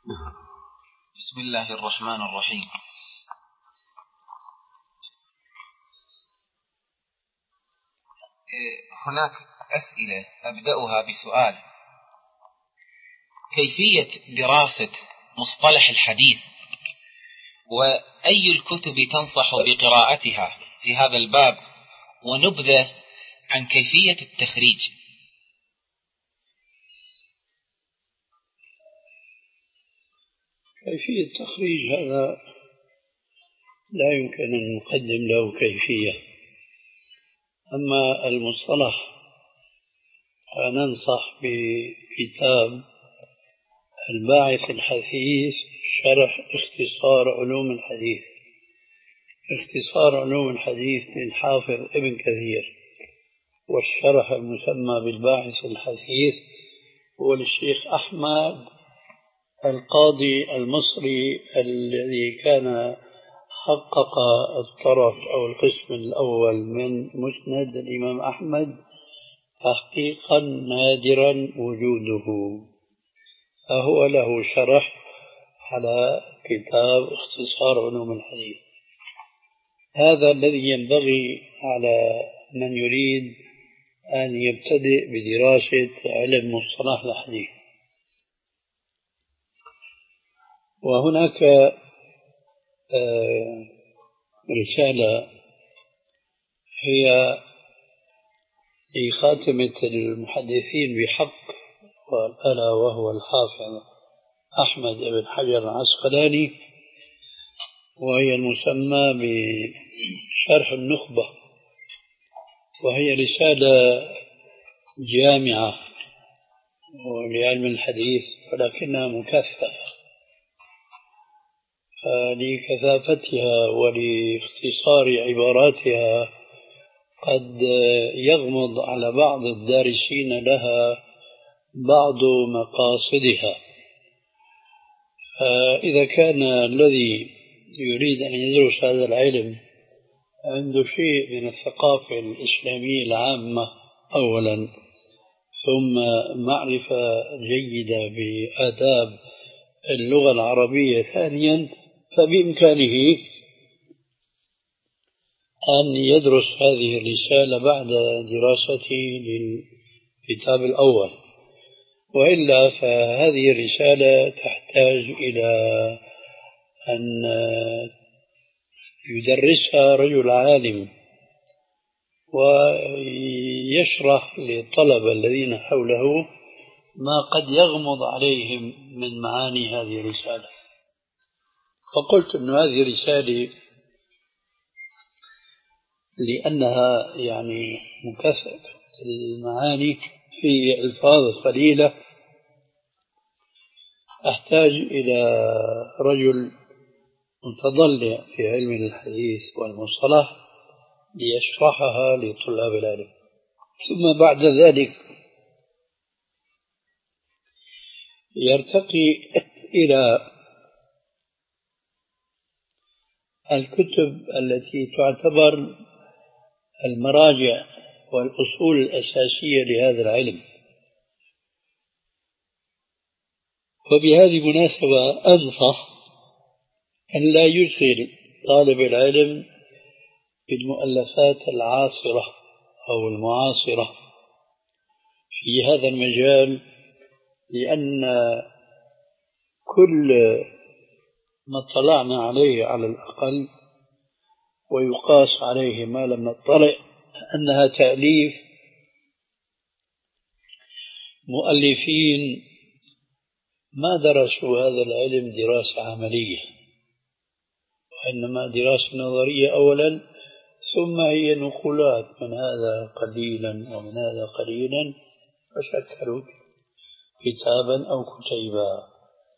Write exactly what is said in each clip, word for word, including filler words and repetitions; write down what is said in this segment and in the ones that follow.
بسم الله الرحمن الرحيم. هناك أسئلة أبدأها بسؤال: كيفية دراسة مصطلح الحديث، وأي الكتب تنصح بقراءتها في هذا الباب، ونبذة عن كيفية التخريج؟ كيفية التخريج هذا لا يمكن أن نقدم له كيفية. أما المصطلح فننصح بكتاب الباعث الحثيث شرح اختصار علوم الحديث. اختصار علوم الحديث للحافظ ابن كثير، والشرح المسمى بالباعث الحثيث هو للشيخ أحمد القاضي المصري الذي كان حقق الطرف أو القسم الأول من مسند الإمام أحمد تحقيقا نادرا وجوده، فهو له شرح على كتاب اختصار علوم الحديث. هذا الذي ينبغي على من يريد أن يبتدئ بدراسة علم مصطلح الحديث. وهناك رسالة هي لخاتمة المحدثين بحق، ألا وهو الحافظ أحمد بن حجر العسقلاني، وهي المسمى بشرح النخبة، وهي رسالة جامعة لعلم الحديث ولكنها مكثفة، فلكثافتها ولاختصار عباراتها قد يغمض على بعض الدارسين لها بعض مقاصدها. فإذا كان الذي يريد أن يدرس هذا العلم عنده شيء من الثقافة الإسلامية العامة أولا، ثم معرفة جيدة بآداب اللغة العربية ثانيا، فبإمكانه أن يدرس هذه الرسالة بعد دراسته للكتاب الأول. وإلا فهذه الرسالة تحتاج إلى أن يدرسها رجل عالم ويشرح للطلبة الذين حوله ما قد يغمض عليهم من معاني هذه الرسالة. فقلت أن هذه رسالة لأنها يعني مكثفة المعاني في ألفاظ قليلة، أحتاج إلى رجل متضلع في علم الحديث والمصطلح ليشرحها لطلاب العلم. ثم بعد ذلك يرتقي إلى الكتب التي تعتبر المراجع والأصول الأساسية لهذا العلم. وبهذه المناسبة أنصح أن لا يشغل طالب العلم بالمؤلفات العاصرة أو المعاصرة في هذا المجال، لأن كل ما اطلعنا عليه على الأقل ويقاس عليه ما لم نطلع أنها تأليف مؤلفين ما درسوا هذا العلم دراسة عملية، وإنما دراسة نظرية أولا، ثم هي نقولات من هذا قليلا ومن هذا قليلا، فشكلوا كتابا أو كتيبا.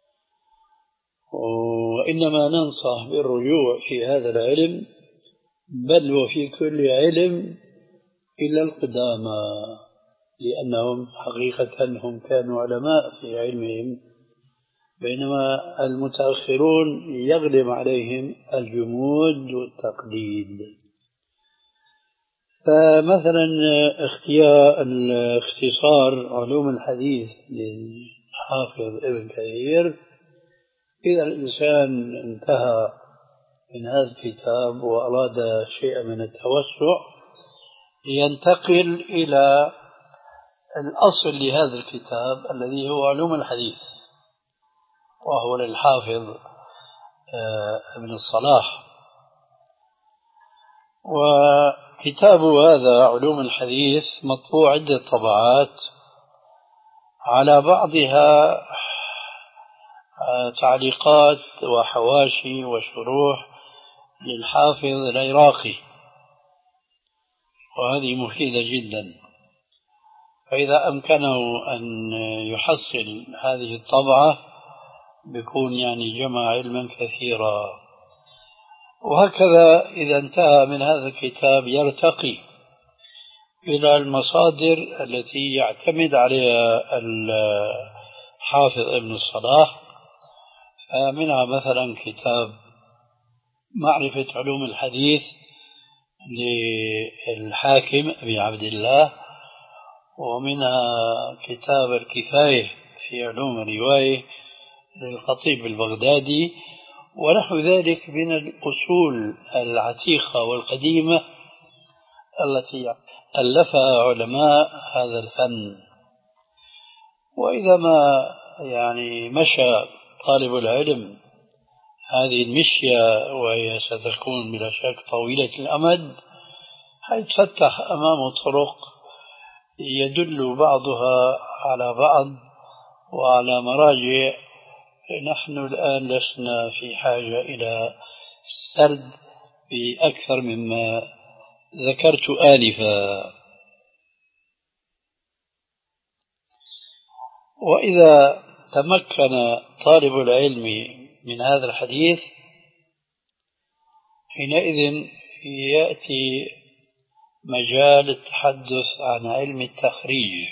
وإنما ننصح بالرجوع في هذا العلم، بل وفي كل علم، إلا القدامى، لأنهم حقيقة هم كانوا علماء في علمهم، بينما المتأخرون يغلب عليهم الجمود والتقليد. فمثلا اختيار اختصار علوم الحديث للحافظ ابن كثير إذا الإنسان انتهى من هذا الكتاب وأراد شيئا من التوسع ينتقل إلى الأصل لهذا الكتاب الذي هو علوم الحديث، وهو للحافظ ابن الصلاح. وكتاب هذا علوم الحديث مطبوع عدة طبعات، على بعضها تعليقات وحواشي وشروح للحافظ العراقي، وهذه مفيدة جدا. فإذا أمكنه أن يحصل هذه الطبعة بيكون يعني جمع علما كثيرا. وهكذا إذا انتهى من هذا الكتاب يرتقي إلى المصادر التي يعتمد عليها الحافظ ابن الصلاح، منها مثلا كتاب معرفة علوم الحديث للحاكم أبي عبد الله، ومنها كتاب الكفاية في علوم الرواية للخطيب البغدادي، ونحو ذلك من الأصول العتيقة والقديمة التي ألفها علماء هذا الفن. وإذا ما يعني مشى طالب العلم هذه المشية، وهي ستكون بلا شك طويلة الأمد، حيتفتح أمامه طرق يدل بعضها على بعض وعلى مراجع نحن الآن لسنا في حاجة إلى السرد بأكثر مما ذكرت آنفا. وإذا تمكن طالب العلم من هذا الحديث حينئذ يأتي مجال التحدث عن علم التخريج.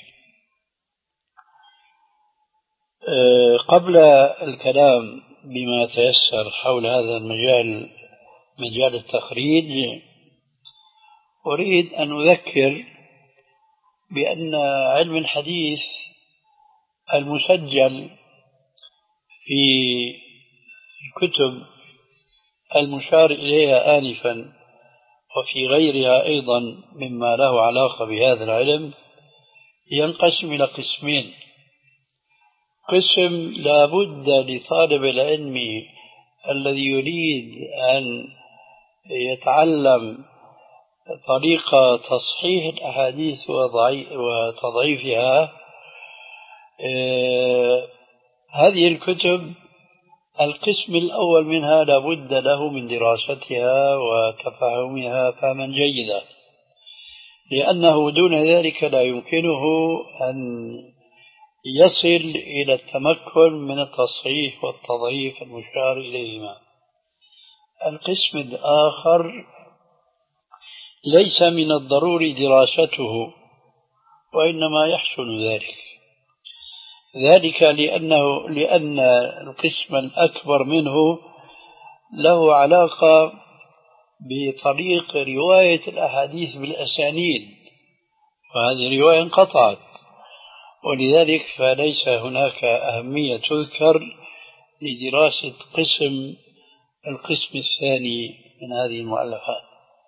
قبل الكلام بما تيسر حول هذا المجال، مجال التخريج، أريد أن أذكر بأن علم الحديث المسجل في الكتب المشار إليها آنفا وفي غيرها أيضا مما له علاقة بهذا العلم ينقسم إلى قسمين. قسم لا بد لطالب العلم الذي يريد أن يتعلم طريقة تصحيح الأحاديث وتضعيفها، آه هذه الكتب القسم الأول منها لا بد له من دراستها وتفهمها فهما جيدا، لأنه دون ذلك لا يمكنه أن يصل إلى التمكن من التصحيح والتضعيف المشار إليهما. القسم الآخر ليس من الضروري دراسته، وإنما يحسن ذلك ذلك لأنه لأن القسم الأكبر منه له علاقة بطريق رواية الأحاديث بالأسانيد، وهذه الرواية انقطعت، ولذلك فليس هناك أهمية تذكر لدراسة قسم القسم الثاني من هذه المؤلفات.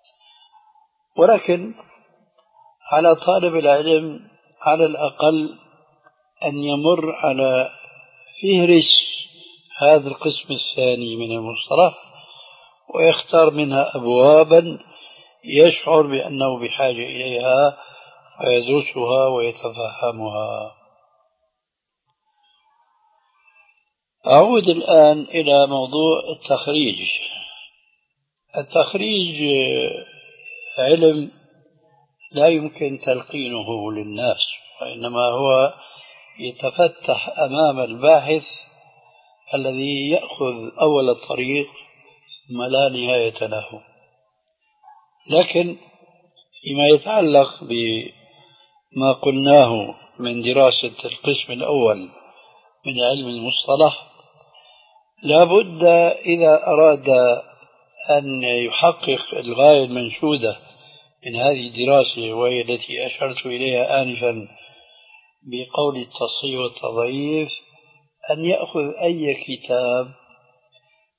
ولكن على طالب العلم على الأقل أن يمر على فهرس هذا القسم الثاني من المصطلح ويختار منها أبوابا يشعر بأنه بحاجة إليها ويدرسها ويتفهمها. أعود الآن إلى موضوع التخريج. التخريج علم لا يمكن تلقينه للناس، وإنما هو يتفتح أمام الباحث الذي يأخذ أول الطريق ثم لا نهاية له. لكن فيما يتعلق بما قلناه من دراسة القسم الأول من علم المصطلح، لا بد إذا أراد أن يحقق الغاية المنشودة من هذه الدراسة، وهي التي أشرت إليها آنفا بقول التصحيح والتضعيف، أن يأخذ أي كتاب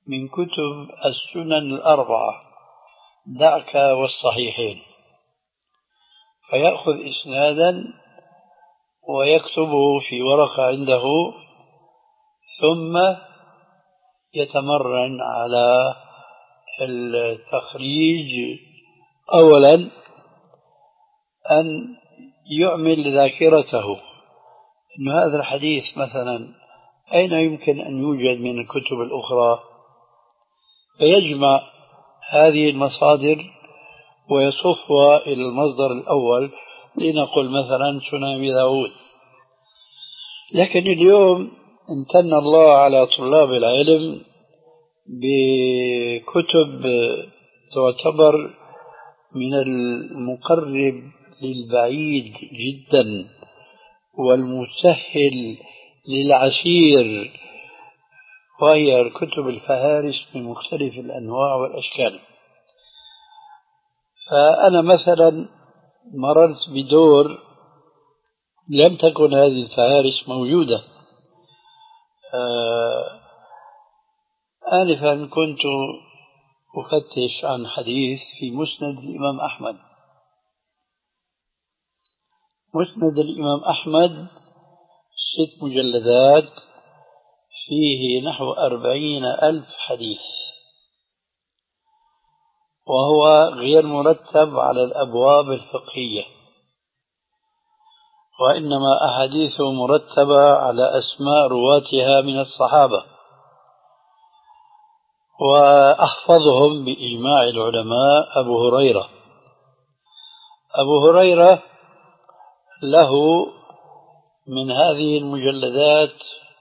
من كتب السنن الأربعة دعك والصحيحين، فيأخذ إسنادا ويكتبه في ورقة عنده، ثم يتمرن على التخريج. أولا أن يعمل ذاكرته أن هذا الحديث مثلا أين يمكن أن يوجد من الكتب الأخرى، فيجمع هذه المصادر ويصفها إلى المصدر الأول، لنقل مثلا سنن أبي داود. لكن اليوم امتن الله على طلاب العلم بكتب تعتبر من المقرب للبعيد جدا والمسهل للعسير، وهي الكتب الفهارس من مختلف الأنواع والأشكال. فأنا مثلا مررت بدور لم تكن هذه الفهارس موجودة. آه آنفا كنت أفتش عن حديث في مسند الإمام أحمد. مسند الإمام أحمد ست مجلدات، فيه نحو أربعين ألف حديث، وهو غير مرتب على الأبواب الفقهية، وإنما أحاديثه مرتبة على أسماء رواتها من الصحابة، وأحفظهم بإجماع العلماء أبو هريرة. أبو هريرة له من هذه المجلدات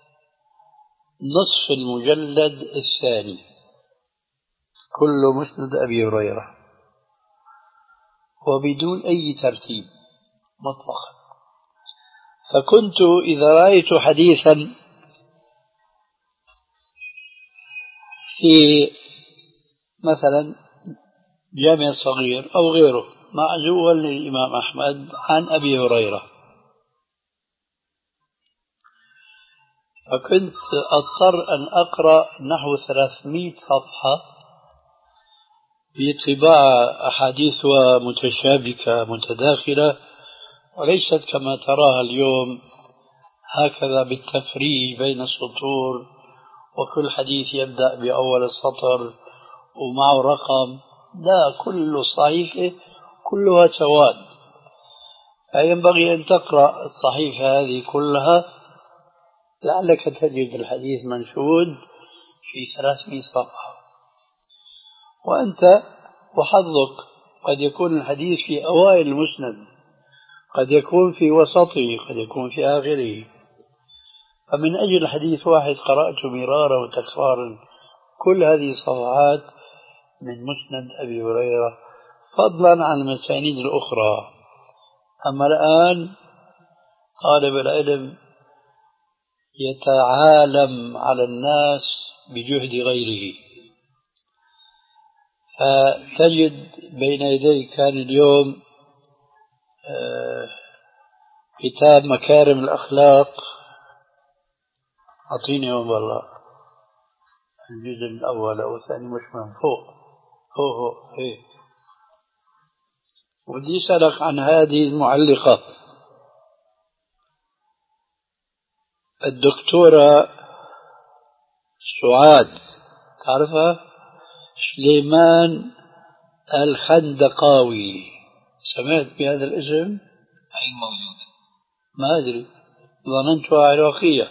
نصف المجلد الثاني كل مسند أبي هريرة، وبدون أي ترتيب مطلقا. فكنت إذا رأيت حديثا في مثلا جامع صغير أو غيره معزوا للإمام أحمد عن أبي هريرة، فكنت أضطر أن أقرأ نحو ثلاثمائة صفحة بطباعة أحاديثها متشابكة متداخلة، وليست كما تراها اليوم هكذا بالتفريج بين السطور، وكل حديث يبدأ بأول السطر ومعه رقم. لا، كل صحيفة كلها سواد، فينبغي أن تقرأ الصحيفة هذه كلها لعلك تجد الحديث منشود في ثلاثمائة صفحة، وأنت وحظك قد يكون الحديث في أوائل المسند، قد يكون في وسطه، قد يكون في آخره. فمن أجل حديث واحد قرأته مرارا وتكرارا كل هذه الصفحات من مسند أبي هريرة، فضلا عن المسانيد الأخرى. أما الآن طالب العلم يتعالم على الناس بجهد غيره، فتجد بين يديك كان اليوم كتاب مكارم الأخلاق، أعطيني يوم والله الجزء الأول أو الثاني، مش من فوق فوق فوق هيك. ودي أسألك عن هذه المعلقة الدكتورة سعاد، تعرفها؟ سليمان الخندقاوي، سمعت بهذا الاسم؟ أي موجودة؟ ما أدري، ظننتها عراقية.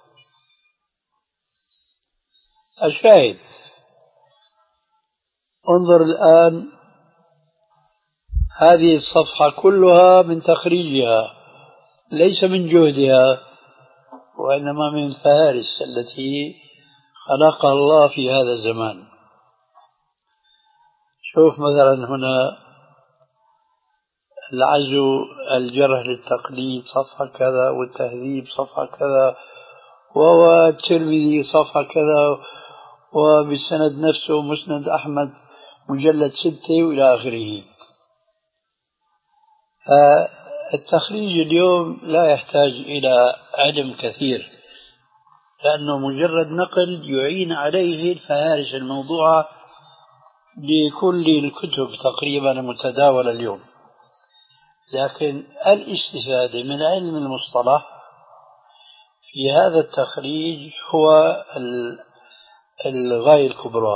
الشاهد، انظر الآن هذه الصفحة كلها من تخريجها، ليس من جهدها، وإنما من الفهارس التي خلقها الله في هذا الزمان. شوف مثلا هنا العزو الجرح للتقليد صفحة كذا، والتهذيب صفحة كذا، والترمذي صفحة كذا، وبالسند نفسه مسند أحمد مجلد ستة وإلى آخره. التخريج اليوم لا يحتاج إلى علم كثير، لأنه مجرد نقل يعين عليه الفهارس الموضوعة لكل الكتب تقريبا المتداولة اليوم. لكن الاستفادة من علم المصطلح في هذا التخريج هو الغاية الكبرى.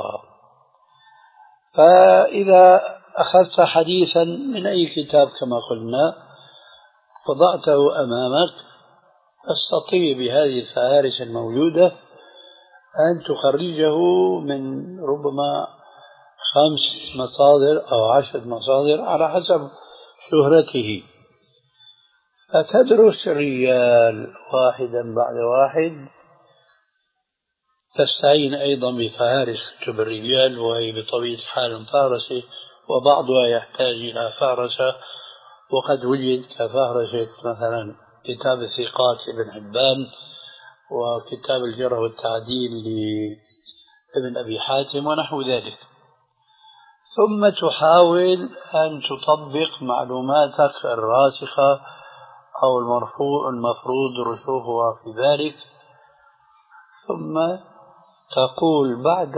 فإذا أخذت حديثا من أي كتاب كما قلنا وضعته أمامك، تستطيع بهذه الفهارس الموجودة أن تخرجه من ربما خمس مصادر أو عشر مصادر على حسب شهرته، فتدرس الرجال واحدا بعد واحد. تستعين أيضا بفهارس كتب الرجال وهي بطبيعة الحال مفارسة، وبعضها يحتاج إلى فهرسة، وقد وجد كفهرسة مثلا كتاب الثقات لابن حبان وكتاب الجرح والتعديل لابن أبي حاتم ونحو ذلك. ثم تحاول أن تطبق معلوماتك الراسخة أو المرفوع المفروض رسوخها في ذلك، ثم تقول بعد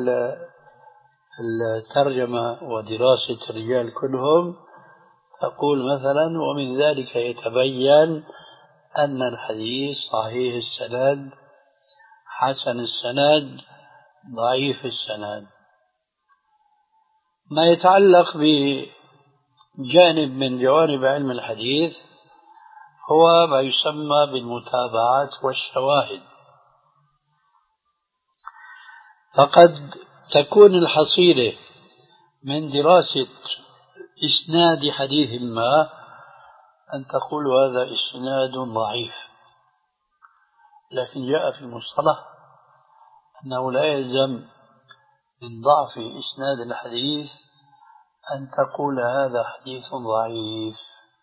الترجمة ودراسة الرجال كلهم، تقول مثلا: ومن ذلك يتبين أن الحديث صحيح السند، حسن السند، ضعيف السند. ما يتعلق بجانب من جوانب علم الحديث هو ما يسمى بالمتابعات والشواهد. فقد تكون الحصيلة من دراسة إسناد حديث ما أن تقول هذا إسناد ضعيف، لكن جاء في المصطلح أنه لا يلزم من ضعف إسناد الحديث أن تقول هذا حديث ضعيف،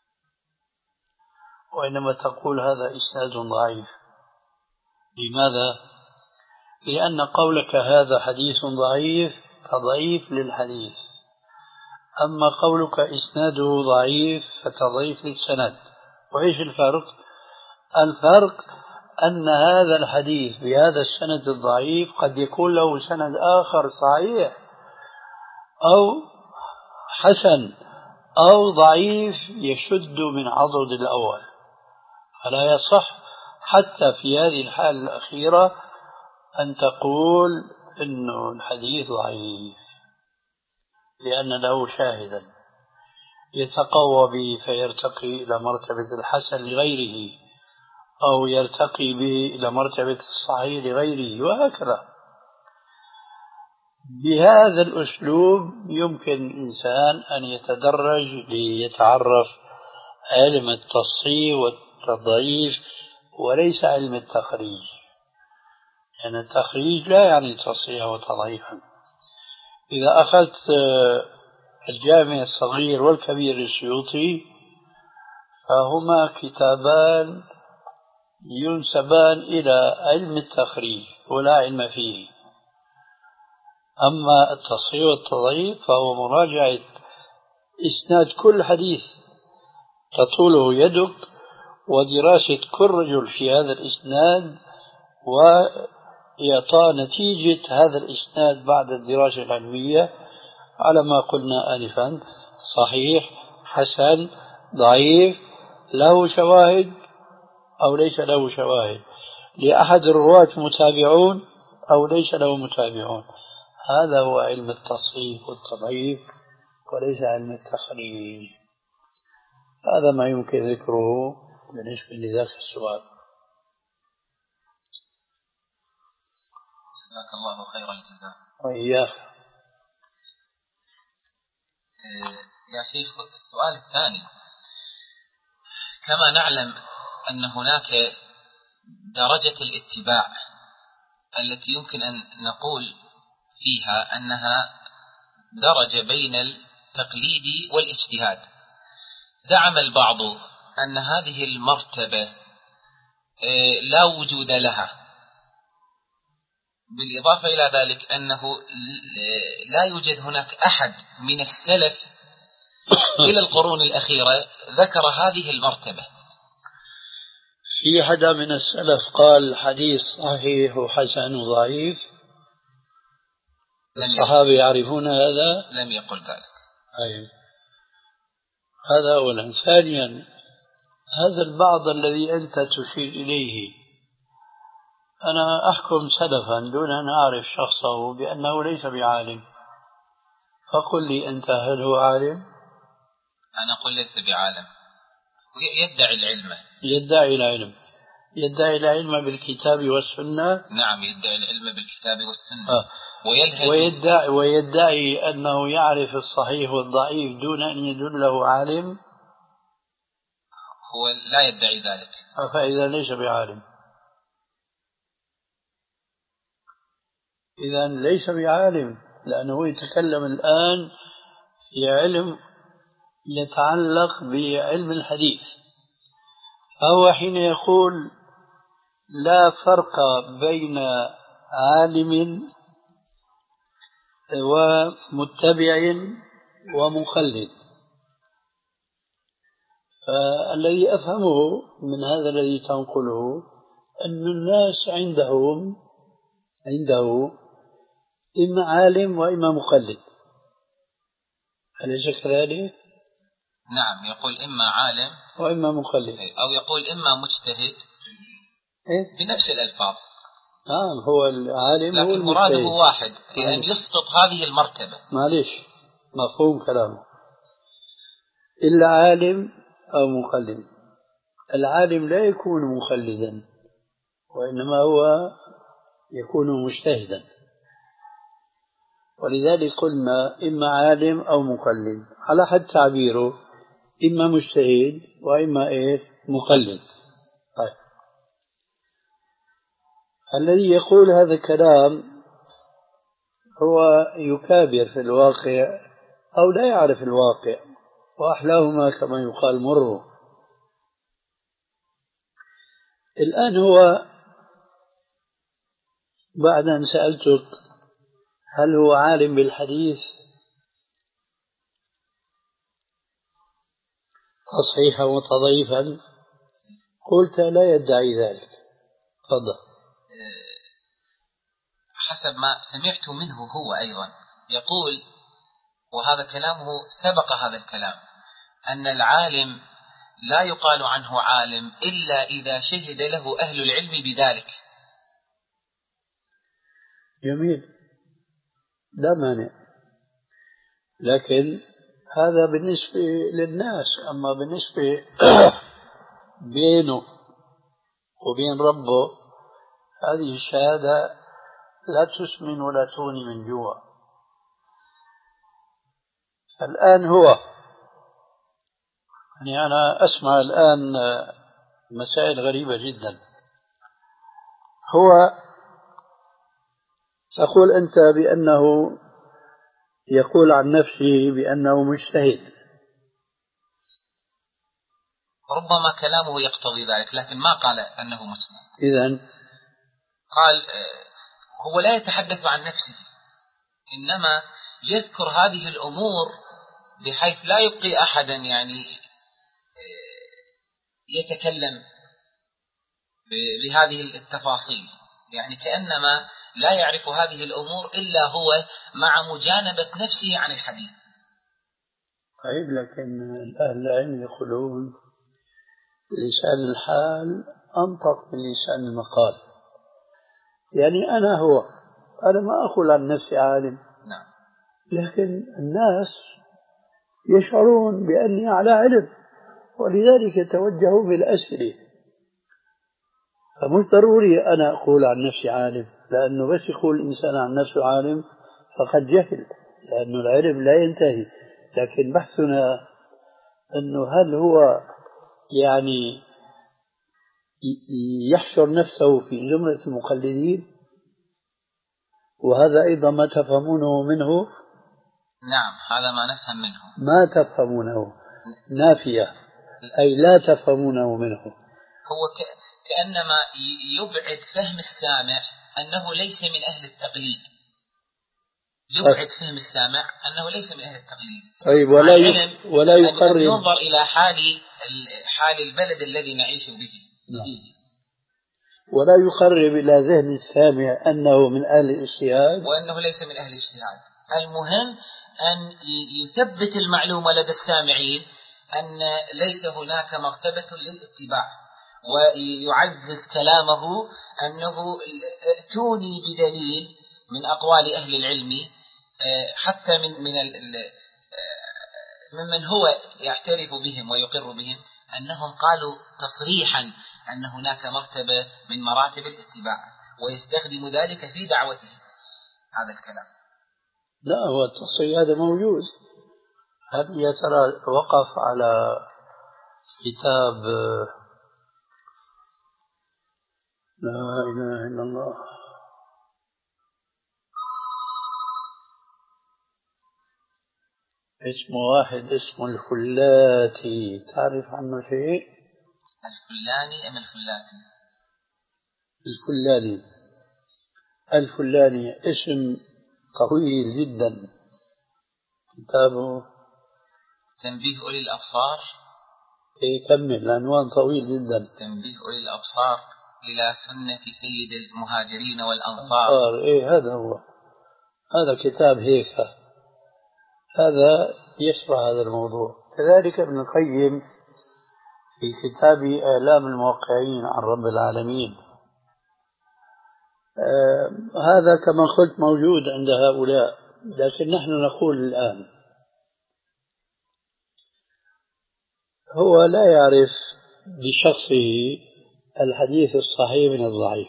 وإنما تقول هذا إسناد ضعيف. لماذا؟ لأن قولك هذا حديث ضعيف فضعيف للحديث، أما قولك إسناده ضعيف فتضعيف للسند. وإيش الفرق؟ الفرق أن هذا الحديث بهذا السند الضعيف قد يكون له سند آخر صحيح أو حسن أو ضعيف يشد من عضد الأول، فلا يصح حتى في هذه الحالة الأخيرة أن تقول إنه الحديث ضعيف، لأن له شاهدا يتقوى به فيرتقي إلى مرتبة الحسن لغيره، أو يرتقي به إلى مرتبة الصحيح لغيره، وهكذا. بهذا الأسلوب يمكن الإنسان أن يتدرج ليتعرف علم التصحيح والتضعيف وليس علم التخريج، لأن يعني التخريج لا يعني تصحيح وتضعيفا. إذا أخذت الجامع الصغير والكبير للسيوطي فهما كتابان ينسبان إلى علم التخريج ولا علم فيه. أما التصحيح والتضعيف فهو مراجعة إسناد كل حديث تطوله يدك ودراسة كل رجل في هذا الإسناد وإعطاء نتيجة هذا الإسناد بعد الدراسة العلمية على ما قلنا آنفا: صحيح، حسن، ضعيف، له شواهد أو ليس له شواهد، لأحد الرواة متابعون أو ليس له متابعون. هذا هو علم التصحيح والتضعيف وليس علم التخريج. هذا ما يمكن ذكره بالنسبة لذاك السؤال. جزاك الله خير الجزاء. وإياك. يا شيخ، السؤال الثاني: كما نعلم أن هناك درجة الاتباع التي يمكن أن نقول فيها أنها درجة بين التقليد والاجتهاد. زعم البعض أن هذه المرتبة لا وجود لها، بالإضافة إلى ذلك أنه لا يوجد هناك أحد من السلف إلى القرون الأخيرة ذكر هذه المرتبة. في حدا من السلف قال حديث صحيح وحسن وضعيف؟ الصحابة يعرفون هذا؟ لم يقل ذلك. أي. هذا أولا. ثانيا، هذا البعض الذي أنت تشير إليه، أنا أحكم سلفا دون أن أعرف شخصه بأنه ليس بعالم، فقل لي أنت هل هو عالم؟ أنا أقول ليس بعالم، يدعي العلم. يدعي العلم يدعي العلم بالكتاب والسنة. نعم، يدعي العلم بالكتاب والسنة. آه. ويدعي, ويدعي أنه يعرف الصحيح والضعيف دون أن يدله عالم. هو لا يدعي ذلك. آه. فإذا ليس بعالم، إذا ليس بعالم، لأنه يتكلم الآن في علم يتعلق بعلم الحديث. فهو حين يقول لا فرق بين عالم ومتبع ومقلد، فالذي أفهمه من هذا الذي تنقله أن الناس عندهم عنده إما عالم وإما مقلد، أليس كذلك؟ نعم، يقول إما عالم وإما مقلد، أو يقول إما مجتهد. إيه؟ بنفس الألفاظ. نعم، هو العالم لكن هو المجتهد، مراده واحد، يعني أن يسقط هذه المرتبة. معلش، مفهوم كلامه، إلا عالم أو مقلد. العالم لا يكون مقلدا، وإنما هو يكون مجتهدا، ولذلك قلنا إما عالم أو مقلد، على حد تعبيره إما مجتهد وإما إيه مقلد. طيب. الذي يقول هذا الكلام هو يكابر في الواقع أو لا يعرف الواقع، وأحلاهما كما يقال مر. الآن هو بعد أن سألتك هل هو عالم بالحديث تصحيحا وتضعيفا، قلت لا يدعي ذلك. تفضل. حسب ما سمعت منه هو أيضا يقول، وهذا كلامه سبق هذا الكلام، أن العالم لا يقال عنه عالم إلا إذا شهد له أهل العلم بذلك. جميل، لا مانع، لكن هذا بالنسبة للناس، أما بالنسبة بينه وبين ربه هذه الشهادة لا تسمن ولا تغني من جوع. الآن هو يعني أنا أسمع الآن مسائل غريبة جدا. هو تقول أنت بأنه يقول عن نفسه بأنه مجتهد، ربما كلامه يقتضي ذلك، لكن ما قال أنه مجتهد. إذن قال هو لا يتحدث عن نفسه، إنما يذكر هذه الأمور بحيث لا يبقي أحدا يعني يتكلم بهذه التفاصيل، يعني كأنما لا يعرف هذه الأمور إلا هو مع مجانبة نفسه عن الحديث. طيب، لكن أهل العلم يقولون لسان الحال أنطق من لسان المقال. يعني أنا هو أنا ما أقول عن نفسي عالم، نعم، لكن الناس يشعرون بأني على علم، ولذلك يتوجهوا بالأسئلة. فمش ضروري أنا أقول عن نفسي عالم، لأنه بس يقول الإنسان عن نفسه عالم فقد جهل، لأنه العلم لا ينتهي. لكن بحثنا أنه هل هو يعني يحشر نفسه في زمرة المقلدين، وهذا أيضا ما تفهمونه منه. نعم، هذا ما نفهم منه. ما تفهمونه نافية، أي لا تفهمونه منه. هو كأنما يبعد فهم السامع أنه ليس من أهل التقليد، يبعد فهم السامع أنه ليس من أهل التقليد. طيب، ولا ولا يقرر، ينظر إلى حال حال البلد الذي نعيش به. فيه، ولا يقرب إلى ذهن السامع أنه من أهل الاجتهاد، وأنه ليس من أهل الاجتهاد. المهم أن يثبت المعلومة لدى السامعين أن ليس هناك مرتبة للاتباع، ويعزز كلامه أنه ائتوني بدليل من أقوال أهل العلم، حتى من من ممن هو يعترف بهم ويقر بهم، أنهم قالوا تصريحا أن هناك مرتبة من مراتب الاتباع، ويستخدم ذلك في دعوته هذا الكلام. لا، هو التصريح هذا موجود. هل يا ترى وقف على كتاب لا إله إلا الله اسمه واحد اسمه الفلاتي، تعرف عنه شيء؟ الفلاني أم الفلاتي؟ الفلاني. الفلاني اسم طويل جدا. كتابه تنبيه أولي الأبصار. إيه كمل، العنوان طويل جدا. تنبيه أولي الأبصار إلى سنة سيد المهاجرين والأنصار. أنصار. إيه هذا هو، هذا كتاب هيك، هذا يشرح هذا الموضوع. كذلك ابن القيم في كتاب آلام الموقعين عن رب العالمين، آه هذا كما قلت موجود عند هؤلاء، لكن نحن نقول الآن هو لا يعرف بشخصه الحديث الصحيح من الضعيف،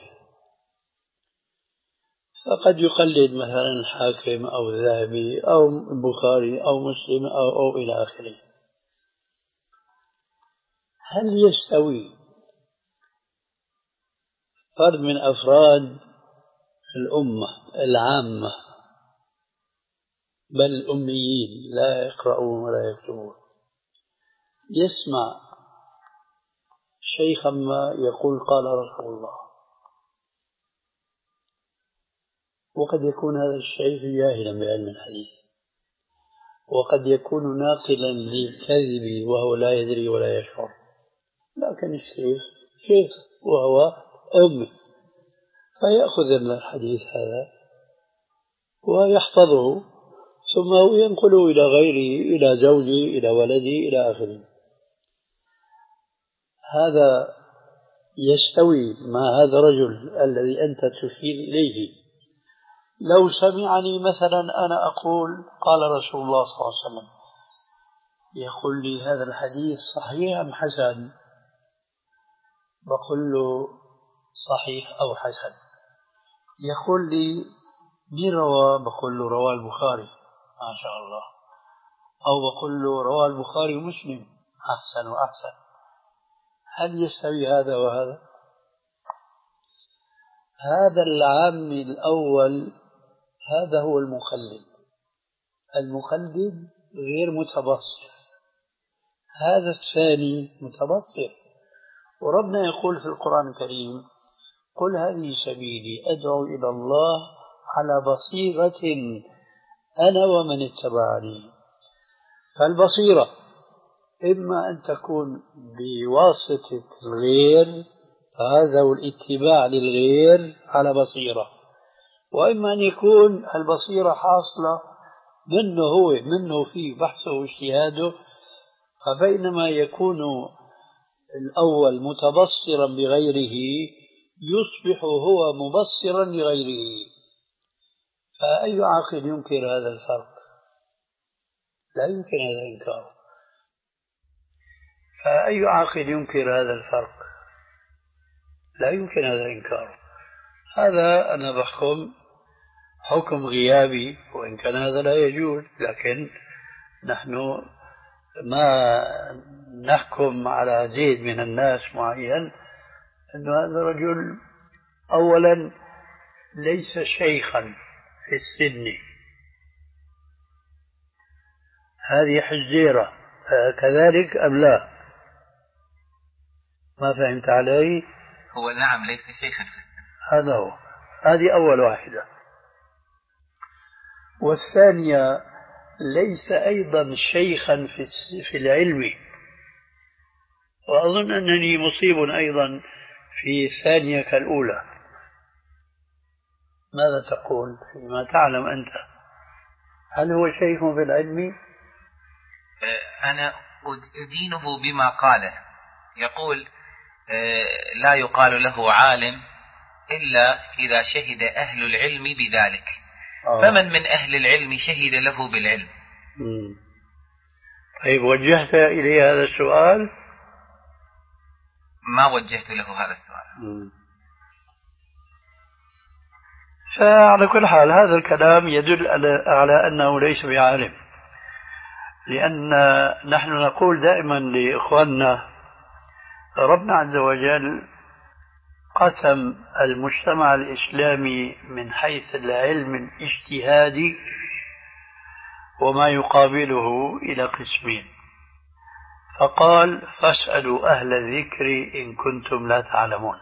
فقد يقلد مثلا الحاكم أو الذهبي أو البخاري أو مسلم أو, أو إلى آخره. هل يستوي فرد من أفراد الأمة العامة بل الأميين لا يقرؤون ولا يكتبون يسمع شيخا ما يقول قال رسول الله، وقد يكون هذا الشيخ جاهلا بعلم الحديث، وقد يكون ناقلا للكذب وهو لا يدري ولا يشعر، لكن الشيخ شيخ وهو أمي، فيأخذ من الحديث هذا ويحفظه ثم ينقله إلى غيره، إلى زوجه، إلى ولده، إلى آخره. هذا يستوي مع هذا الرجل الذي أنت تشير إليه لو سمعني مثلا أنا أقول قال رسول الله صلى الله عليه وسلم، يقول لي هذا الحديث صحيح أم حسن؟ بقول له صحيح أو حسن. يقول لي مين رواه؟ بقول له رواه البخاري، ما شاء الله. أو بقول له رواه البخاري ومسلم، أحسن وأحسن. هل يستوي هذا وهذا؟ هذا العام الأول هذا هو المقلد. المقلد غير متبصر، هذا الثاني متبصر. وربنا يقول في القرآن الكريم قل هذه سبيلي أدعو إلى الله على بصيرة أنا ومن اتبعني. فالبصيرة إما أن تكون بواسطة الغير، فهذا هو الاتباع للغير على بصيرة، وإما أن يكون البصيرة حاصلة منه هو، منه فيه بحثه واجتهاده. فبينما يكون الأول متبصرا بغيره يصبح هو مبصرا لغيره. فأي عاقل ينكر هذا الفرق؟ لا يمكن هذا إنكاره. فأي عاقل ينكر هذا الفرق؟ لا يمكن هذا إنكاره. هذا أنا بحكم حكم غيابي، وإن كان هذا لا يجوز، لكن نحن ما نحكم على زيد من الناس معين أن هذا الرجل أولا ليس شيخا في السن، هذه حجيرة، كذلك أم لا؟ ما فهمت علي؟ هو نعم ليس شيخا في السن، هذا هو، هذه أول واحدة. والثانية ليس أيضا شيخا في في العلم، وأظن أنني مصيب أيضا في ثانيك الأولى. ماذا تقول فيما تعلم أنت؟ هل هو شيخ في العلم؟ أنا أدينه بما قاله. يقول لا يقال له عالم إلا إذا شهد أهل العلم بذلك. آه. فمن من أهل العلم شهد له بالعلم؟ مم. طيب وجهت إليه هذا السؤال؟ ما وجهت له هذا السؤال. مم. فعلى كل حال هذا الكلام يدل على أنه ليس بعالم، لأن نحن نقول دائما لإخواننا ربنا عز وجل قسم المجتمع الإسلامي من حيث العلم الاجتهادي وما يقابله إلى قسمين، فقال فاسألوا أهل الذكر إن كنتم لا تعلمون.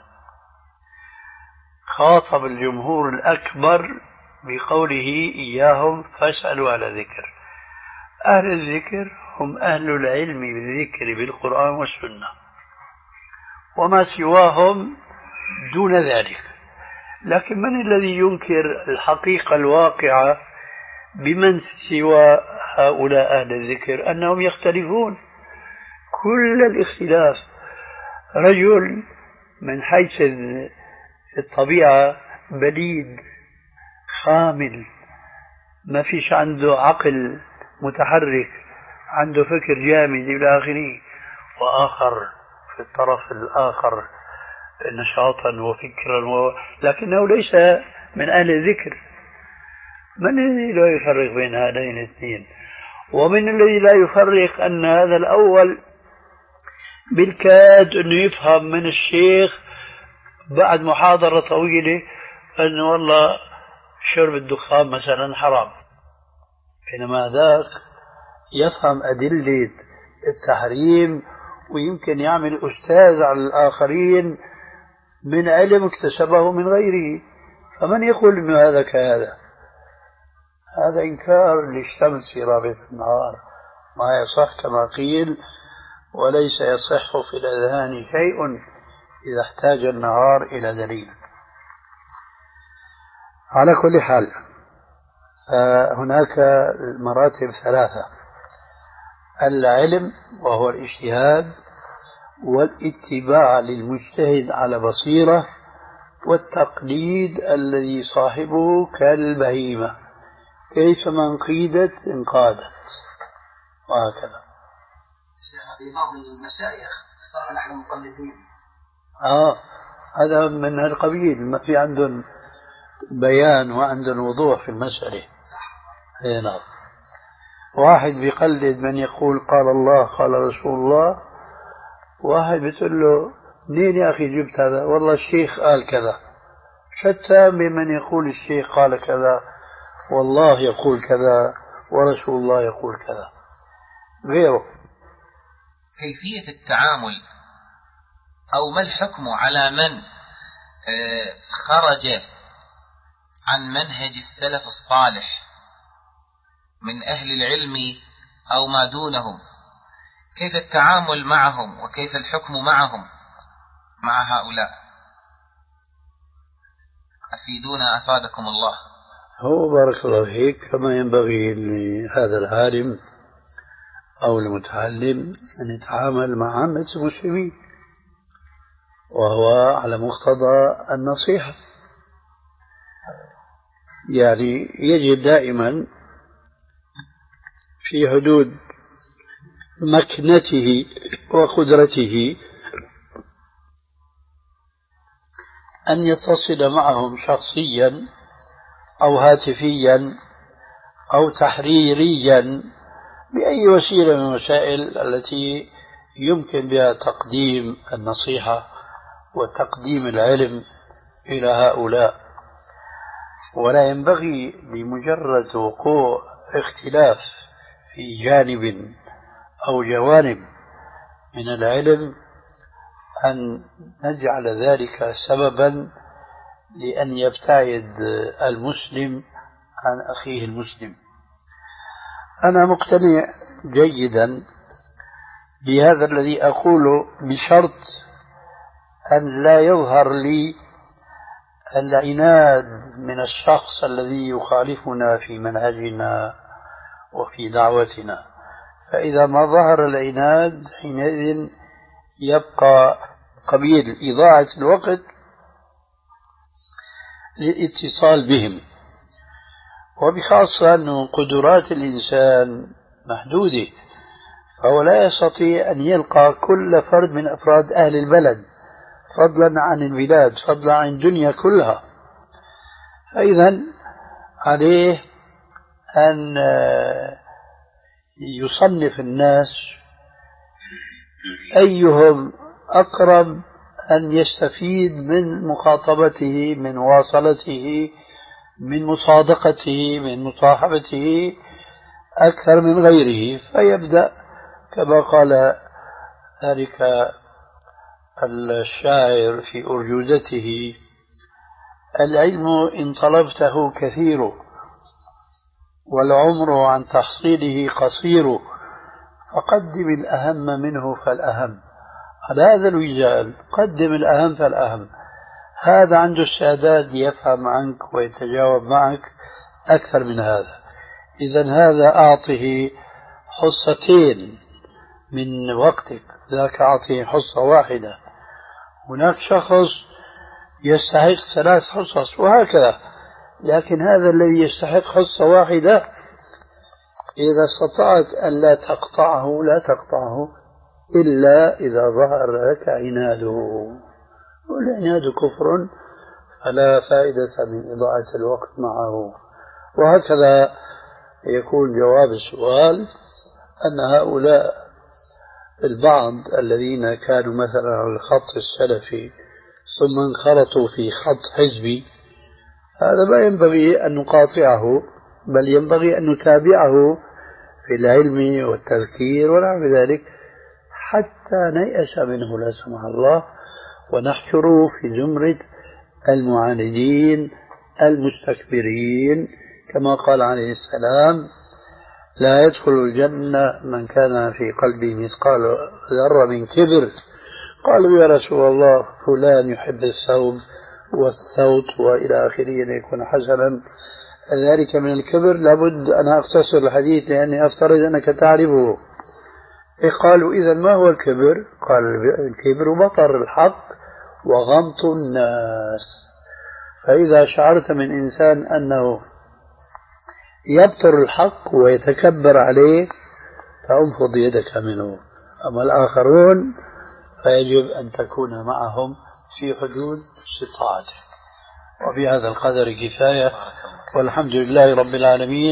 خاطب الجمهور الأكبر بقوله إياهم فاسألوا أهل الذكر. أهل الذكر هم أهل العلم بالذكر بالقرآن والسنة، وما سواهم دون ذلك. لكن من الذي ينكر الحقيقة الواقعة بمن سوى هؤلاء أهل الذكر؟ أنهم يختلفون كل الاختلاف. رجل من حيث الطبيعة بليد خامل، ما فيش عنده عقل متحرك، عنده فكر جامد إلى آخره، وآخر في الطرف الآخر نشاطا وفكرا و... لكنه ليس من أهل الذكر. من الذي لا يفرق بين هذين الاثنين؟ ومن الذي لا يفرق أن هذا الأول بالكاد أنه يفهم من الشيخ بعد محاضرة طويلة أنه والله شرب الدخان مثلا حرام، بينما ذاك يفهم أدلة التحريم ويمكن يعمل أستاذ على الآخرين من علم اكتسبه من غيره. فمن يقول أنه هذا كهذا؟ هذا إنكار للشمس في رابعة النهار، ما يصح كما قيل، وليس يصح في الأذهان شيء إذا احتاج النهار إلى دليل. على كل حال هناك مراتب ثلاثة: العلم وهو الاجتهاد، والاتباع للمجتهد على بصيرة، والتقليد الذي صاحبه كالبهيمة كيفما انقيدت انقادت، وهكذا. في بعض المشايخ صار نحن مقلدين. آه هذا من القبيل، ما في عندهم بيان وعندهم وضوح في المسألة. اي نعم. واحد بيقلد من يقول قال الله قال رسول الله، واحد بتقول له منين يا أخي جبت هذا؟ والله الشيخ قال كذا. شتى بمن يقول الشيخ قال كذا والله يقول كذا ورسول الله يقول كذا غيره. كيفية التعامل أو ما الحكم على من خرج عن منهج السلف الصالح من أهل العلم أو ما دونهم؟ كيف التعامل معهم وكيف الحكم معهم مع هؤلاء؟ أفيدونا أفادكم الله. هو بارك الله فيك كما ينبغي لهذا العالم أو المتعلم أن يتعامل مع عامة المسلمين، وهو على مقتضى النصيحة. يعني يجب دائما في حدود مكنته وقدرته أن يتصل معهم شخصيا أو هاتفيا أو تحريريا بأي وسيلة من الوسائل التي يمكن بها تقديم النصيحة وتقديم العلم إلى هؤلاء. ولا ينبغي بمجرد وقوع اختلاف في جانب أو جوانب من العلم أن نجعل ذلك سببا لأن يبتعد المسلم عن أخيه المسلم. أنا مقتنع جيدا بهذا الذي أقوله بشرط أن لا يظهر لي العناد من الشخص الذي يخالفنا في منهجنا وفي دعوتنا. فإذا ما ظهر العناد حينئذ يبقى قبيل إضاعة الوقت للاتصال بهم، وبخاصة أن قدرات الإنسان محدودة، فهو لا يستطيع أن يلقى كل فرد من أفراد أهل البلد، فضلا عن البلاد، فضلا عن الدنيا كلها. فإذا عليه أن يصنف الناس أيهم أقرب أن يستفيد من مخاطبته، من مواصلته، من مصادقته، من مصاحبته أكثر من غيره، فيبدأ كما قال ذلك الشاعر في أرجوزته: العلم إن طلبته كثير والعمر عن تحصيله قصير، فقدم الأهم منه فالأهم. على هذا الوجال قدم الأهم فالأهم. هذا عنده استعداد يفهم عنك ويتجاوب معك أكثر من هذا. إذن هذا أعطه حصتين من وقتك، ذاك أعطيه حصة واحدة. هناك شخص يستحق ثلاث حصص وهكذا، لكن هذا الذي يستحق حصة واحدة إذا استطعت أن لا تقطعه لا تقطعه إلا إذا ظهر لك عناده، والعناد كفر فلا فائدة من إضاعة الوقت معه. وهكذا يكون جواب السؤال أن هؤلاء البعض الذين كانوا مثلا على الخط السلفي ثم انخرطوا في خط حزبي، هذا ما ينبغي أن نقاطعه، بل ينبغي أن نتابعه في العلم والتذكير ونحو ذلك حتى نيأس منه لا سمح الله، ونحشره في زمرة المعاندين المستكبرين، كما قال عليه السلام: لا يدخل الجنة من كان في قلبه مثقال ذرة من كبر. قالوا: يا رسول الله فلان يحب الثوب والصوت وإلى آخره أن يكون حسنا، ذلك من الكبر؟ لابد أن أختصر الحديث لأني أفترض أنك تعرفه. قالوا: إذا ما هو الكبر؟ قال: الكبر بطر الحق وغمط الناس. فإذا شعرت من إنسان أنه يبطر الحق ويتكبر عليه فانفض يدك منه. أما الآخرون فيجب أن تكون معهم في حدود استطاعتك. وبهذا القدر كفاية، والحمد لله رب العالمين.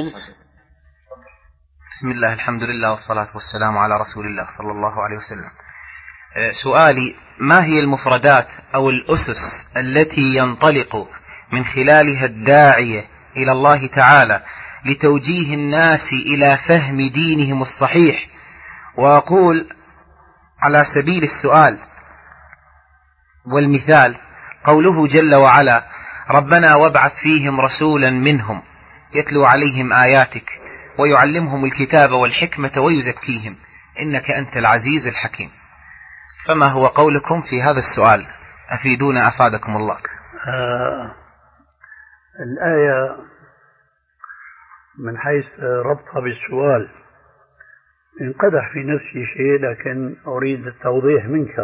بسم الله، الحمد لله والصلاة والسلام على رسول الله صلى الله عليه وسلم. سؤالي: ما هي المفردات أو الأسس التي ينطلق من خلالها الداعية إلى الله تعالى لتوجيه الناس إلى فهم دينهم الصحيح؟ وأقول على سبيل السؤال والمثال قوله جل وعلا: ربنا وابعث فيهم رسولا منهم يتلو عليهم آياتك ويعلمهم الكتاب والحكمة ويزكيهم إنك أنت العزيز الحكيم. فما هو قولكم في هذا السؤال؟ أفيدونا أفادكم الله. آه الآية من حيث ربطها بالسؤال انقدح في نفسي شيء، لكن أريد التوضيح منك.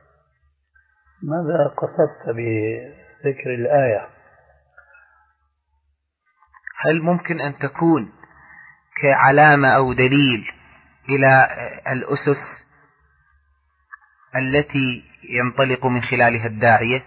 ماذا قصدت بذكر الآية؟ هل ممكن أن تكون كعلامة أو دليل إلى الأسس التي ينطلق من خلالها الداعية؟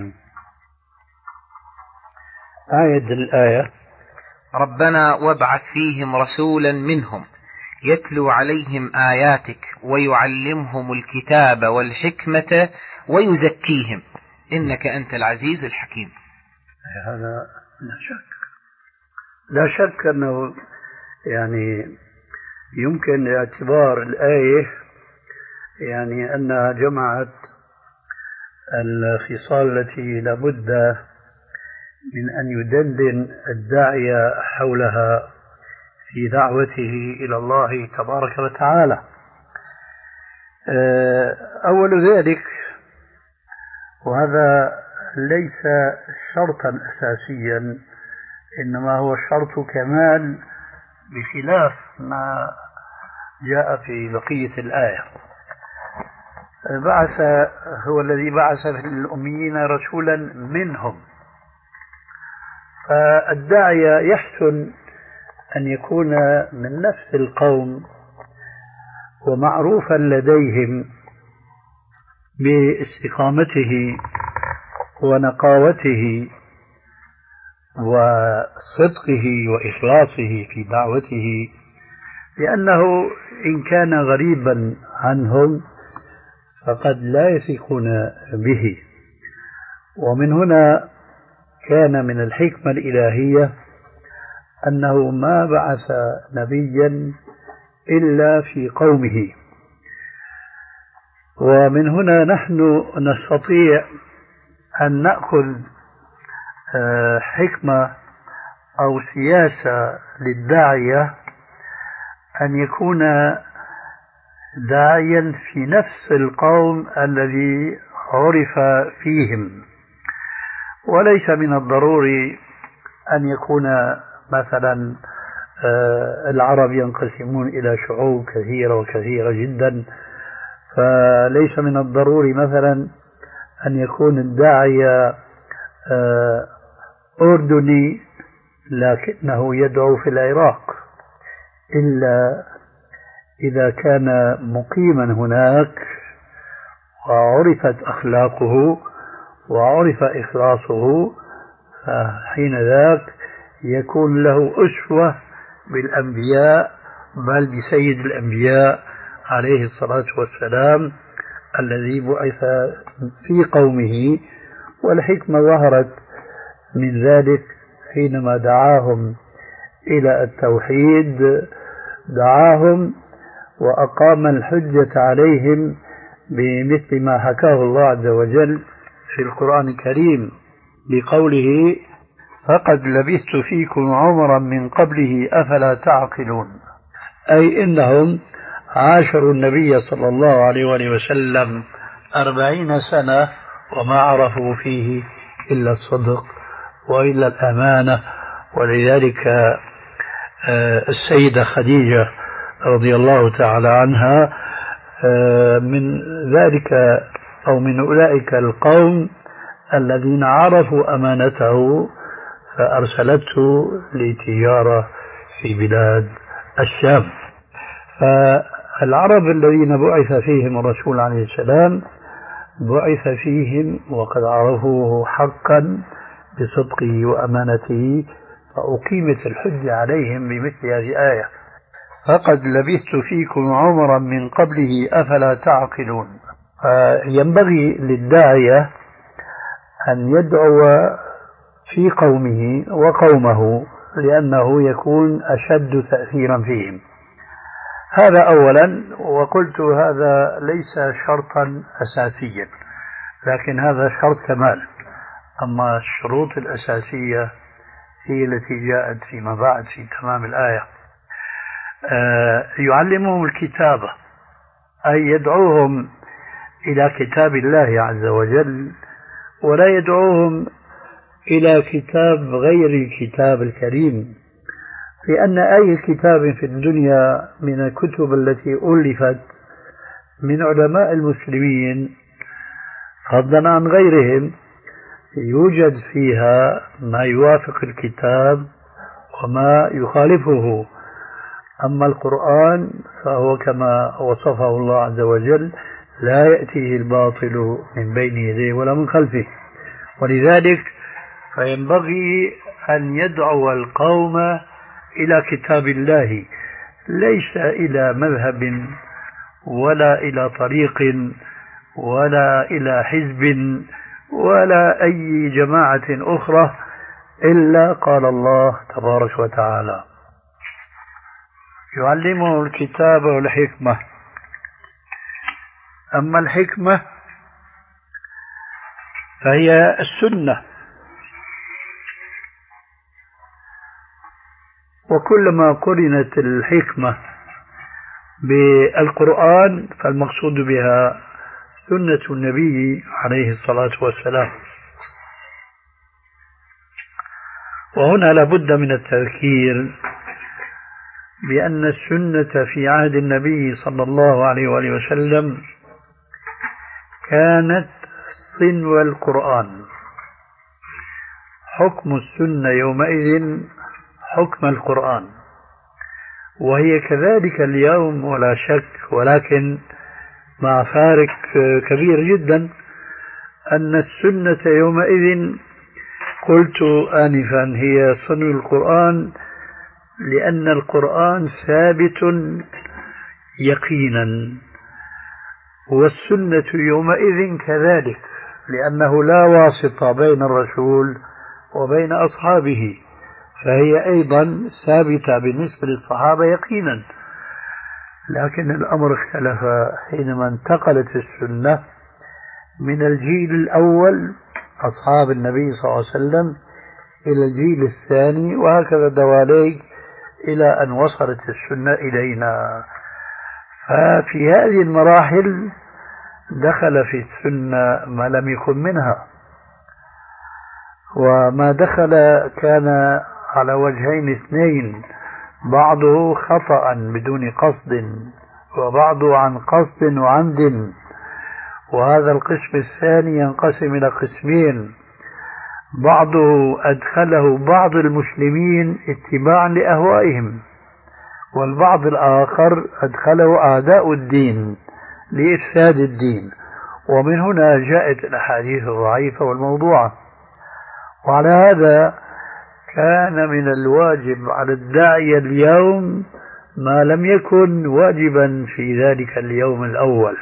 آية الآية: ربنا وابعث فيهم رسولا منهم يتلو عليهم آياتك ويعلمهم الكتاب والحكمة ويزكيهم إنك أنت العزيز الحكيم. هذا لا شك لا شك أنه يعني يمكن اعتبار الآية يعني أنها جمعت الخصال التي لابد من أن يدندن الداعية حولها في دعوته إلى الله تبارك وتعالى. أول ذلك، وهذا ليس شرطا أساسيا، إنما هو شرط كمال بخلاف ما جاء في بقية الآية. بعث هو الذي بعث في الأميين رسولا منهم، فالداعية يحسن أن يكون من نفس القوم ومعروفا لديهم باستقامته ونقاوته وصدقه وإخلاصه في دعوته، لأنه إن كان غريبا عنهم فقد لا يثقون به. ومن هنا كان من الحكمة الإلهية أنه ما بعث نبيا إلا في قومه. ومن هنا نحن نستطيع أن نأخذ حكمة أو سياسة للداعية أن يكون داعيا في نفس القوم الذي عرف فيهم، وليس من الضروري أن يكون مثلا العرب ينقسمون إلى شعوب كثيرة وكثيرة جدا، فليس من الضروري مثلا أن يكون الداعية أردني لكنه يدعو في العراق، إلا إذا كان مقيما هناك وعرفت أخلاقه وعرف إخلاصه، فحين ذاك يكون له أسوة بالأنبياء، بل بسيد الأنبياء عليه الصلاة والسلام الذي بعث في قومه. والحكمة ظهرت من ذلك حينما دعاهم إلى التوحيد، دعاهم وأقام الحجة عليهم بمثل ما حكاه الله عز وجل في القرآن الكريم بقوله: فقد لبثت فيكم عمرا من قبله أفلا تعقلون، أي إنهم عاشروا النبي صلى الله عليه وآله وسلم أربعين سنة وما عرفوا فيه إلا الصدق وإلا الأمانة. ولذلك السيدة خديجة رضي الله تعالى عنها من ذلك أو من أولئك القوم الذين عرفوا أمانته فأرسلته لتجارة في بلاد الشام. فالعرب الذين بعث فيهم الرسول عليه السلام بعث فيهم وقد عرفوه حقا بصدقه وأمانته، فأقيمت الحجة عليهم بمثل هذه الآية: فقد لبثت فيكم عمرا من قبله أفلا تعقلون. فينبغي للداعية أن يدعو في قومه وقومه، لأنه يكون أشد تأثيرا فيهم. هذا أولا، وقلت هذا ليس شرطا أساسيا، لكن هذا شرط كمال. أما الشروط الأساسية هي التي جاءت فيما بعد في تمام الآية. آه يعلمهم الكتابة، أي يدعوهم إلى كتاب الله عز وجل، ولا يدعوهم إلى كتاب غير الكتاب الكريم، لأن أي كتاب في الدنيا من الكتب التي ألفت من علماء المسلمين فضلا عن غيرهم يوجد فيها ما يوافق الكتاب وما يخالفه. أما القرآن فهو كما وصفه الله عز وجل: لا يأتيه الباطل من بين يديه ولا من خلفه. ولذلك فينبغي أن يدعو القوم إلى كتاب الله، ليس إلى مذهب ولا إلى طريق ولا إلى حزب ولا أي جماعة أخرى، إلا قال الله تبارك وتعالى: يعلمه الكتاب والحكمة. أما الحكمة فهي السنة، وكلما قرنت الحكمة بالقرآن فالمقصود بها سنة النبي عليه الصلاة والسلام. وهنا لابد من التذكير بأن السنة في عهد النبي صلى الله عليه وآله وسلم كانت صنو القرآن. حكم السنة يومئذ حكم القرآن، وهي كذلك اليوم ولا شك، ولكن مع فارق كبير جدا، أن السنة يومئذ قلت آنفا هي صنو القرآن، لأن القرآن ثابت يقينا، والسنة يومئذ كذلك، لأنه لا واسطة بين الرسول وبين أصحابه، فهي أيضا ثابتة بالنسبة للصحابة يقينا. لكن الأمر اختلف حينما انتقلت السنة من الجيل الأول أصحاب النبي صلى الله عليه وسلم إلى الجيل الثاني، وهكذا دواليك إلى أن وصلت السنة إلينا. ففي هذه المراحل دخل في السنة ما لم يكن منها، وما دخل كان على وجهين اثنين، بعضه خطأ بدون قصد، وبعضه عن قصد وعمد، وهذا القسم الثاني ينقسم إلى قسمين: بعضه أدخله بعض المسلمين اتباعا لأهوائهم، والبعض الآخر أدخله أعداء الدين لإفساد الدين، ومن هنا جاءت الأحاديث الضعيفة والموضوعة. وعلى هذا كان من الواجب على الداعية اليوم ما لم يكن واجبا في ذلك اليوم الأول.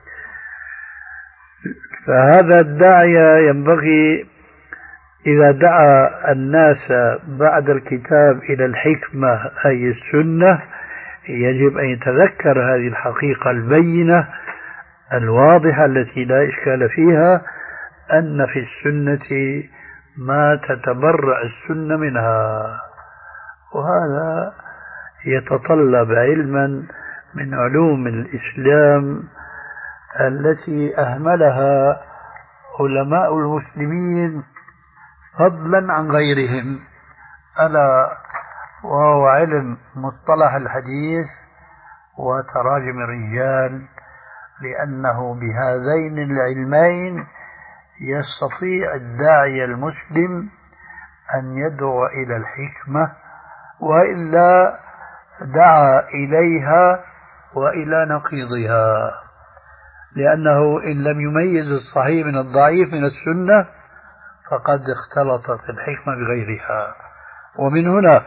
فهذا الداعية ينبغي إذا دعا الناس بعد الكتاب إلى الحكمة أي السنة، يجب أن يتذكر هذه الحقيقة البينة الواضحة التي لا إشكال فيها، أن في السنة ما تتبرع السنة منها، وهذا يتطلب علما من علوم الإسلام التي أهملها علماء المسلمين فضلا عن غيرهم، ألا وهو علم مصطلح الحديث وتراجم الرجال، لأنه بهذين العلمين يستطيع الداعية المسلم أن يدعو إلى الحكمة، وإلا دعا إليها وإلى نقيضها، لأنه إن لم يميز الصحيح من الضعيف من السنة فقد اختلطت الحكمة بغيرها. ومن هنا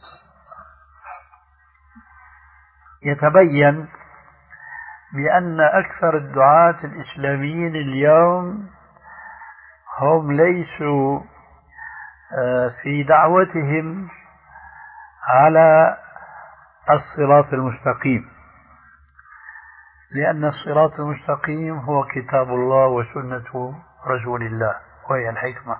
يتبين بأن أكثر الدعاة الإسلاميين اليوم هم ليسوا في دعوتهم على الصراط المستقيم، لأن الصراط المستقيم هو كتاب الله وسنة رسول الله وهي الحكمة.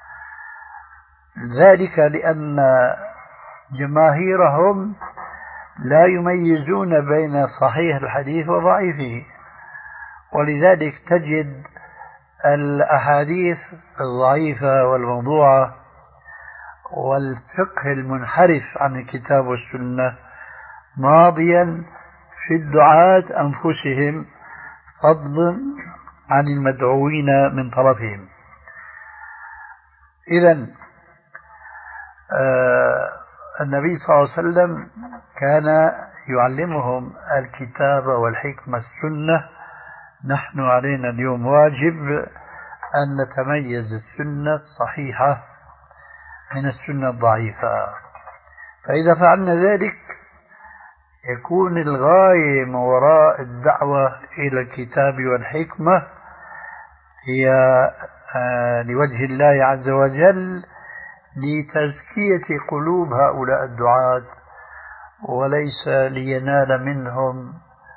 ذلك لأن جماهيرهم لا يميزون بين صحيح الحديث وضعيفه، ولذلك تجد الأحاديث الضعيفة والموضوعة والفقه المنحرف عن الكتاب والسنة ماضيا في الدعاة أنفسهم، فضلا عن المدعوين من طرفهم. إذن آه النبي صلى الله عليه وسلم كان يعلمهم الكتاب والحكمة السنة. نحن علينا اليوم واجب أن نتميز السنة الصحيحة من السنة الضعيفة، فإذا فعلنا ذلك يكون الغاية من وراء الدعوة إلى الكتاب والحكمة هي لوجه الله عز وجل، لتزكية قلوب هؤلاء الدعاة، وليس لينال منهم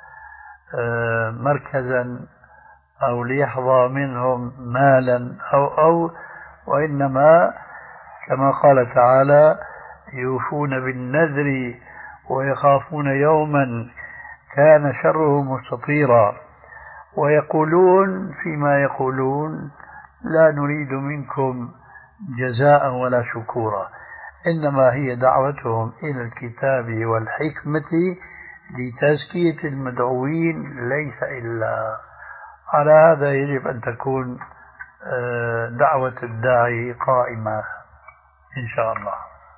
مركزا أو ليحظى منهم مالا أو أو وإنما كما قال تعالى: يوفون بالنذر ويخافون يوما كان شره مستطيرا، ويقولون فيما يقولون لا نريد منكم جزاء ولا شكورا، إنما هي دعوتهم إلى الكتاب والحكمة لتزكية المدعوين ليس إلا. على هذا يجب أن تكون دعوة الداعي قائمة إن شاء الله.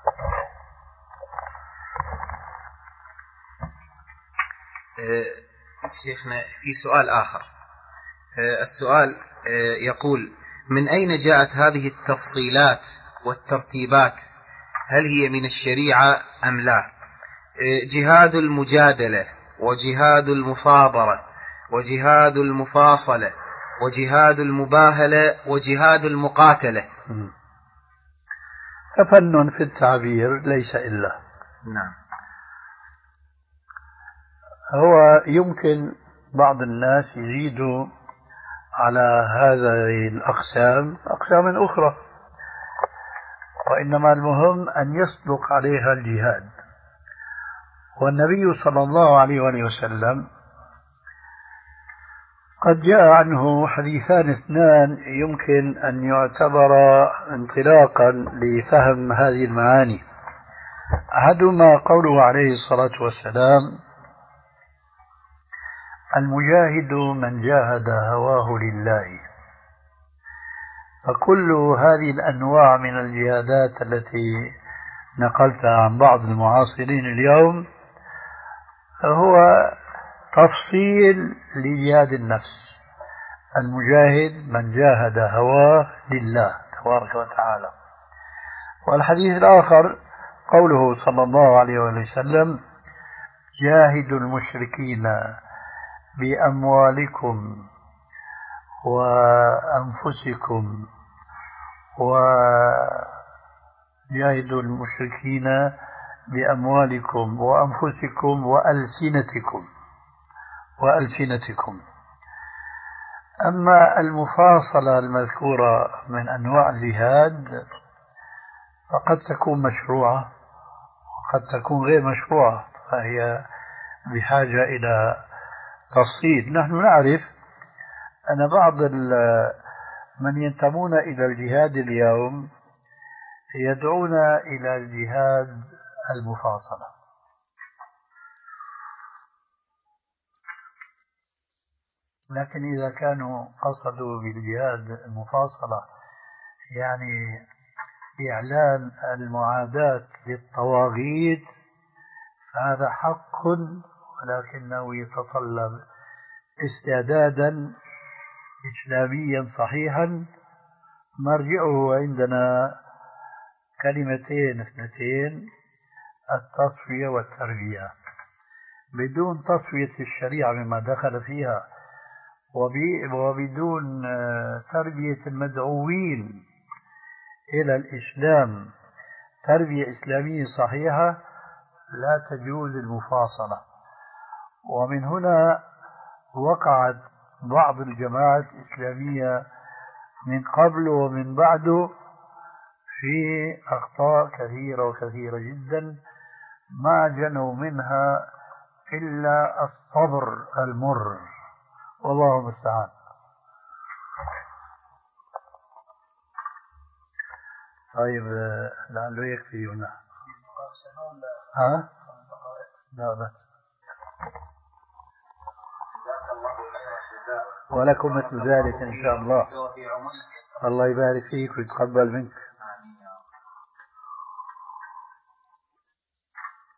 شيخنا في سؤال آخر. السؤال يقول: من أين جاءت هذه التفصيلات والترتيبات؟ هل هي من الشريعة أم لا؟ جهاد المجادلة وجهاد المصابرة وجهاد المفاصلة وجهاد المباهلة وجهاد المقاتلة. ففن في التعبير ليس إلا. نعم. هو يمكن بعض الناس يزيدوا على هذه الأقسام أقسام أخرى، وإنما المهم أن يصدق عليها الجهاد. والنبي صلى الله عليه وآله وسلم قد جاء عنه حديثان اثنان يمكن أن يعتبر انطلاقا لفهم هذه المعاني. أحدهما قوله عليه الصلاة والسلام: المجاهد من جاهد هواه لله. فكل هذه الأنواع من الجهادات التي نقلتها عن بعض المعاصرين اليوم هو تفصيل لجهاد النفس. المجاهد من جاهد هواه لله تبارك وتعالى. والحديث الآخر قوله صلى الله عليه وسلم: جاهدوا المشركين بأموالكم وأنفسكم وجاهدوا المشركين بأموالكم وأنفسكم وألسنتكم وألسنتكم. أما المفاصلة المذكورة من أنواع الجهاد فقد تكون مشروعة وقد تكون غير مشروعة، فهي بحاجة إلى تفصيل. نحن نعرف أن بعض من ينتمون إلى الجهاد اليوم يدعون إلى الجهاد المفاصلة، لكن إذا كانوا قصدوا بالجهاد المفاصلة يعني إعلان المعاداة للطواغيت فهذا حق، ولكنه يتطلب استعدادا إسلاميا صحيحا مرجعه عندنا كلمتين اثنتين: التصفية والتربية. بدون تصفية الشريعة مما دخل فيها وبدون تربية المدعوين إلى الإسلام تربية إسلامية صحيحة لا تجوز المفاصلة. ومن هنا وقعت بعض الجماعات الإسلامية من قبل ومن بعد في أخطاء كثيرة وكثيرة جدا ما جنوا منها إلا الصبر المر، والله المستعان. طيب لعله يكفي هنا. ها؟ لا بس. ولكم مثل ذلك إن شاء الله. الله يبارك فيك ويتقبل منك.